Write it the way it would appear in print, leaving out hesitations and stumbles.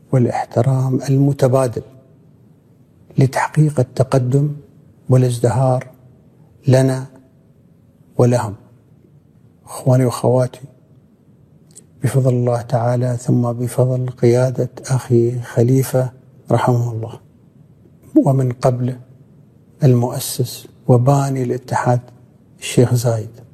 والاحترام المتبادل لتحقيق التقدم والازدهار لنا ولهم. أخواني وأخواتي، بفضل الله تعالى ثم بفضل قيادة أخي خليفة رحمه الله، ومن قبله المؤسس وباني الاتحاد الشيخ زايد،